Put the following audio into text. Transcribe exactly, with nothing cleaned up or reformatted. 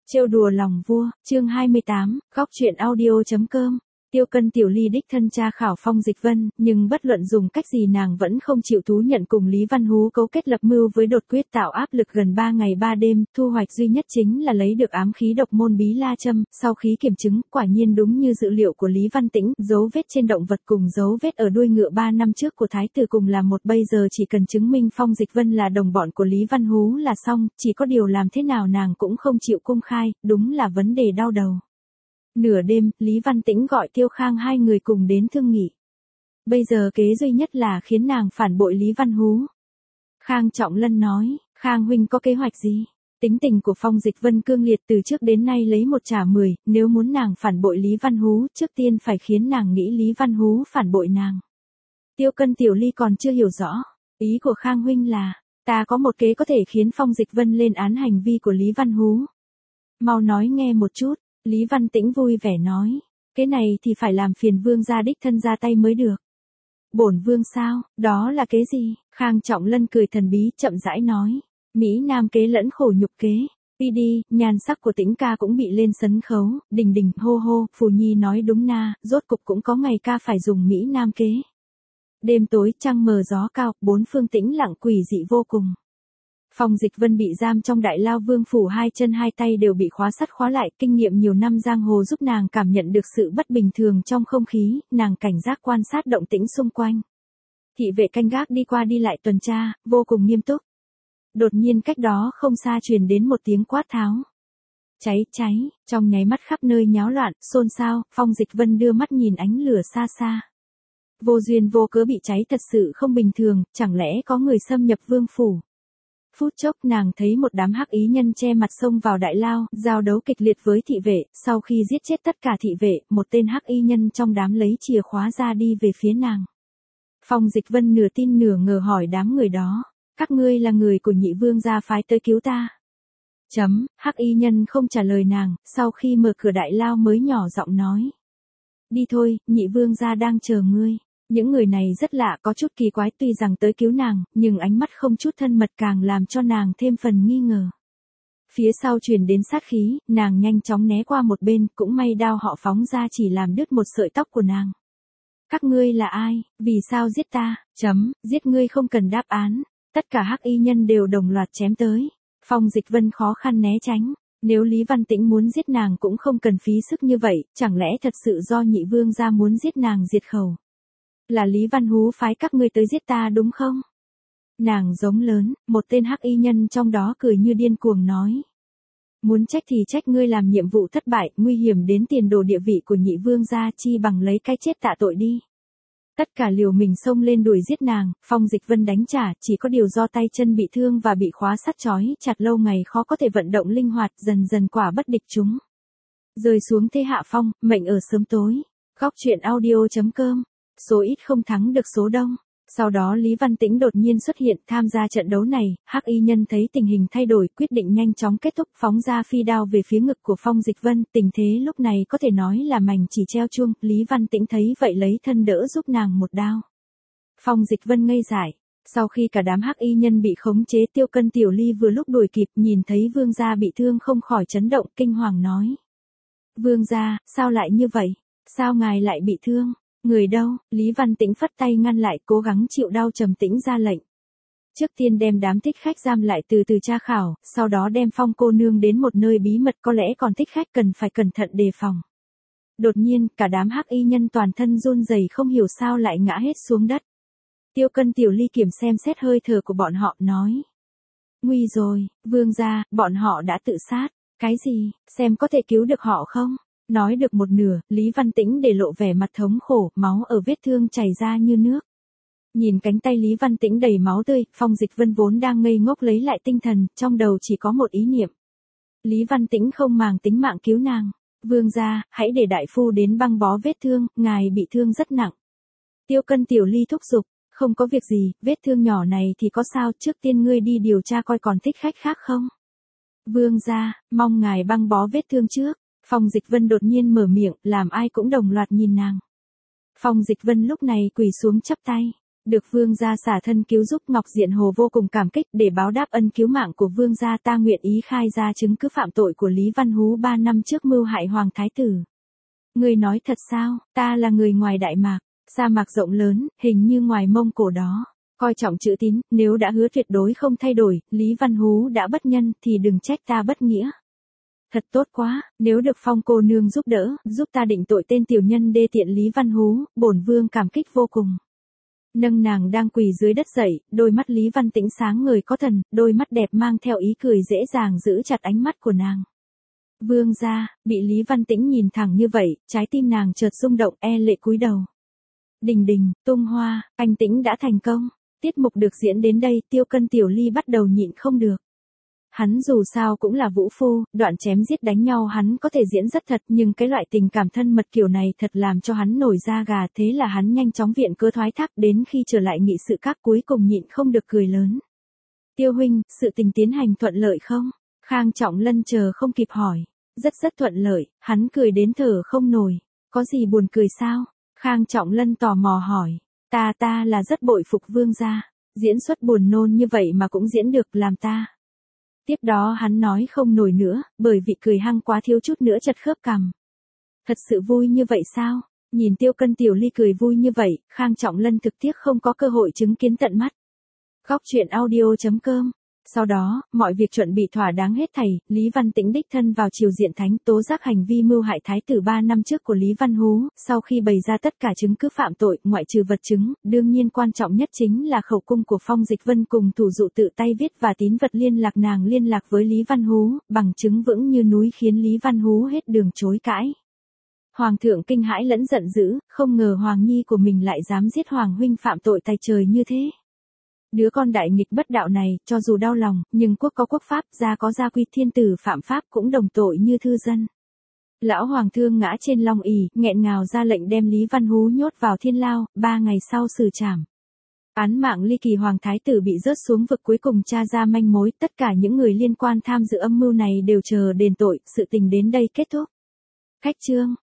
Trêu đùa lòng vua, chương hai mươi tám, góc truyện audio chấm com. Tiêu Cân Tiểu Ly đích thân tra khảo Phong Dịch Vân, nhưng bất luận dùng cách gì nàng vẫn không chịu thú nhận cùng Lý Văn Hú cấu kết lập mưu với đột quyết tạo áp lực gần ba ngày ba đêm, thu hoạch duy nhất chính là lấy được ám khí độc môn bí la châm, sau khi kiểm chứng, quả nhiên đúng như dự liệu của Lý Văn Tĩnh, dấu vết trên động vật cùng dấu vết ở đuôi ngựa ba năm trước của Thái tử cùng là một, bây giờ chỉ cần chứng minh Phong Dịch Vân là đồng bọn của Lý Văn Hú là xong, chỉ có điều làm thế nào nàng cũng không chịu công khai, đúng là vấn đề đau đầu. Nửa đêm, Lý Văn Tĩnh gọi Tiêu Khang hai người cùng đến thương nghị. Bây giờ kế duy nhất là khiến nàng phản bội Lý Văn Hú. Khang Trọng Lân nói, Khang huynh có kế hoạch gì? Tính tình của Phong Dịch Vân cương liệt từ trước đến nay lấy một trả mười, nếu muốn nàng phản bội Lý Văn Hú, trước tiên phải khiến nàng nghĩ Lý Văn Hú phản bội nàng. Tiêu Cân Tiểu Ly còn chưa hiểu rõ, ý của Khang huynh là, ta có một kế có thể khiến Phong Dịch Vân lên án hành vi của Lý Văn Hú. Mau nói nghe một chút. Lý Văn Tĩnh vui vẻ nói, cái này thì phải làm phiền vương gia đích thân ra tay mới được. Bổn vương sao, đó là kế gì? Khang Trọng Lân cười thần bí chậm rãi nói, Mỹ Nam kế lẫn khổ nhục kế. Đi đi, nhan sắc của Tĩnh ca cũng bị lên sân khấu, đình đình, hô hô, Phù Nhi nói đúng na, rốt cục cũng có ngày ca phải dùng Mỹ Nam kế. Đêm tối trăng mờ gió cao, bốn phương tĩnh lặng quỷ dị vô cùng. Phong Dịch Vân bị giam trong đại lao vương phủ, hai chân hai tay đều bị khóa sắt khóa lại, kinh nghiệm nhiều năm giang hồ giúp nàng cảm nhận được sự bất bình thường trong không khí, nàng cảnh giác quan sát động tĩnh xung quanh. Thị vệ canh gác đi qua đi lại tuần tra, vô cùng nghiêm túc. Đột nhiên cách đó không xa truyền đến một tiếng quát tháo. Cháy, cháy, trong nháy mắt khắp nơi nháo loạn, xôn xao, Phong Dịch Vân đưa mắt nhìn ánh lửa xa xa. Vô duyên vô cớ bị cháy thật sự không bình thường, chẳng lẽ có người xâm nhập vương phủ. Phút chốc nàng thấy một đám hắc ý nhân che mặt xông vào đại lao, giao đấu kịch liệt với thị vệ, sau khi giết chết tất cả thị vệ, một tên hắc y nhân trong đám lấy chìa khóa ra đi về phía nàng. Phong Dịch Vân nửa tin nửa ngờ hỏi đám người đó, các ngươi là người của nhị vương gia phái tới cứu ta. Chấm, hắc y nhân không trả lời nàng, sau khi mở cửa đại lao mới nhỏ giọng nói. Đi thôi, nhị vương gia đang chờ ngươi. Những người này rất lạ, có chút kỳ quái, tuy rằng tới cứu nàng, nhưng ánh mắt không chút thân mật càng làm cho nàng thêm phần nghi ngờ. Phía sau truyền đến sát khí, nàng nhanh chóng né qua một bên, cũng may đao họ phóng ra chỉ làm đứt một sợi tóc của nàng. Các ngươi là ai, vì sao giết ta, chấm, giết ngươi không cần đáp án, tất cả hắc y nhân đều đồng loạt chém tới. Phong Dịch Vân khó khăn né tránh, nếu Lý Văn Tĩnh muốn giết nàng cũng không cần phí sức như vậy, chẳng lẽ thật sự do nhị vương gia muốn giết nàng diệt khẩu. Là Lý Văn Hú phái các ngươi tới giết ta đúng không? Nàng giống lớn, một tên hắc y nhân trong đó cười như điên cuồng nói. Muốn trách thì trách ngươi làm nhiệm vụ thất bại, nguy hiểm đến tiền đồ địa vị của nhị vương gia, chi bằng lấy cái chết tạ tội đi. Tất cả liều mình xông lên đuổi giết nàng, Phong Dịch Vân đánh trả, chỉ có điều do tay chân bị thương và bị khóa sắt trói chặt lâu ngày khó có thể vận động linh hoạt, dần dần quả bất địch chúng. Rơi xuống thế hạ phong, mệnh ở sớm tối. Góc truyện audio chấm com. Số ít không thắng được số đông. Sau đó Lý Văn Tĩnh đột nhiên xuất hiện tham gia trận đấu này, hắc y nhân thấy tình hình thay đổi, quyết định nhanh chóng kết thúc, phóng ra phi đao về phía ngực của Phong Dịch Vân, tình thế lúc này có thể nói là mảnh chỉ treo chuông, Lý Văn Tĩnh thấy vậy lấy thân đỡ giúp nàng một đao. Phong Dịch Vân ngây dại, sau khi cả đám hắc y nhân bị khống chế, Tiêu Cân Tiểu Ly vừa lúc đuổi kịp, nhìn thấy vương gia bị thương không khỏi chấn động, kinh hoàng nói. Vương gia, sao lại như vậy? Sao ngài lại bị thương? Người đâu? Lý Văn Tĩnh phất tay ngăn lại, cố gắng chịu đau trầm tĩnh ra lệnh. Trước tiên đem đám thích khách giam lại từ từ tra khảo, sau đó đem Phong cô nương đến một nơi bí mật, có lẽ còn thích khách cần phải cẩn thận đề phòng. Đột nhiên, cả đám hắc y nhân toàn thân run rẩy không hiểu sao lại ngã hết xuống đất. Tiêu Cân Tiểu Ly kiểm xem xét hơi thở của bọn họ, nói. Nguy rồi, vương gia, bọn họ đã tự sát. Cái gì, xem có thể cứu được họ không? Nói được một nửa, Lý Văn Tĩnh để lộ vẻ mặt thống khổ, máu ở vết thương chảy ra như nước. Nhìn cánh tay Lý Văn Tĩnh đầy máu tươi, Phong Dịch Vân vốn đang ngây ngốc lấy lại tinh thần, trong đầu chỉ có một ý niệm. Lý Văn Tĩnh không màng tính mạng cứu nàng. Vương gia, hãy để đại phu đến băng bó vết thương, ngài bị thương rất nặng. Tiêu Cân Tiểu Ly thúc giục, không có việc gì, vết thương nhỏ này thì có sao, trước tiên ngươi đi điều tra coi còn thích khách khác không. Vương gia, mong ngài băng bó vết thương trước. Phong Dịch Vân đột nhiên mở miệng, làm ai cũng đồng loạt nhìn nàng. Phong Dịch Vân lúc này quỳ xuống chắp tay. Được vương gia xả thân cứu giúp, Ngọc Diện Hồ vô cùng cảm kích, để báo đáp ân cứu mạng của vương gia, ta nguyện ý khai ra chứng cứ phạm tội của Lý Văn Hú ba năm trước mưu hại hoàng thái tử. Ngươi nói thật sao? Ta là người ngoài Đại Mạc, sa mạc rộng lớn, hình như ngoài Mông Cổ đó. Coi trọng chữ tín, nếu đã hứa tuyệt đối không thay đổi, Lý Văn Hú đã bất nhân thì đừng trách ta bất nghĩa. Thật tốt quá, nếu được Phong cô nương giúp đỡ, giúp ta định tội tên tiểu nhân đê tiện Lý Văn Hú, bổn vương cảm kích vô cùng. Nâng nàng đang quỳ dưới đất dậy, đôi mắt Lý Văn Tĩnh sáng ngời có thần, đôi mắt đẹp mang theo ý cười dễ dàng giữ chặt ánh mắt của nàng. Vương gia, bị Lý Văn Tĩnh nhìn thẳng như vậy, trái tim nàng chợt rung động, e lệ cúi đầu. Đình đình, tung hoa, anh Tĩnh đã thành công. Tiết mục được diễn đến đây, Tiêu Cân Tiểu Ly bắt đầu nhịn không được. Hắn dù sao cũng là vũ phu, đoạn chém giết đánh nhau hắn có thể diễn rất thật, nhưng cái loại tình cảm thân mật kiểu này thật làm cho hắn nổi da gà, thế là hắn nhanh chóng viện cớ thoái thác, đến khi trở lại nghị sự các cuối cùng nhịn không được cười lớn. Tiêu huynh, sự tình tiến hành thuận lợi không? Khang Trọng Lân chờ không kịp hỏi. Rất rất thuận lợi, hắn cười đến thở không nổi. Có gì buồn cười sao? Khang Trọng Lân tò mò hỏi. Ta ta là rất bội phục vương gia, diễn xuất buồn nôn như vậy mà cũng diễn được, làm ta. Tiếp đó hắn nói không nổi nữa, bởi vì cười hăng quá thiếu chút nữa chật khớp cằm. Thật sự vui như vậy sao? Nhìn Tiêu Cân Tiểu Ly cười vui như vậy, Khang Trọng Lân thực tiếc không có cơ hội chứng kiến tận mắt. Góc truyện audio chấm com. Sau đó, mọi việc chuẩn bị thỏa đáng hết thảy, Lý Văn Tĩnh đích thân vào triều diện thánh tố giác hành vi mưu hại thái tử ba năm trước của Lý Văn Hú, sau khi bày ra tất cả chứng cứ phạm tội, ngoại trừ vật chứng, đương nhiên quan trọng nhất chính là khẩu cung của Phong Dịch Vân cùng thủ dụ tự tay viết và tín vật liên lạc nàng liên lạc với Lý Văn Hú, bằng chứng vững như núi khiến Lý Văn Hú hết đường chối cãi. Hoàng thượng kinh hãi lẫn giận dữ, không ngờ Hoàng Nhi của mình lại dám giết Hoàng huynh phạm tội tày trời như thế. Đứa con đại nghịch bất đạo này, cho dù đau lòng, nhưng quốc có quốc pháp, gia có gia quy, thiên tử phạm pháp cũng đồng tội như thư dân. Lão hoàng thương ngã trên long ỷ, nghẹn ngào ra lệnh đem Lý Văn Hú nhốt vào thiên lao, ba ngày sau xử trảm. Án mạng ly kỳ hoàng thái tử bị rớt xuống vực, cuối cùng tra ra manh mối, tất cả những người liên quan tham dự âm mưu này đều chờ đền tội, sự tình đến đây kết thúc. Khách chương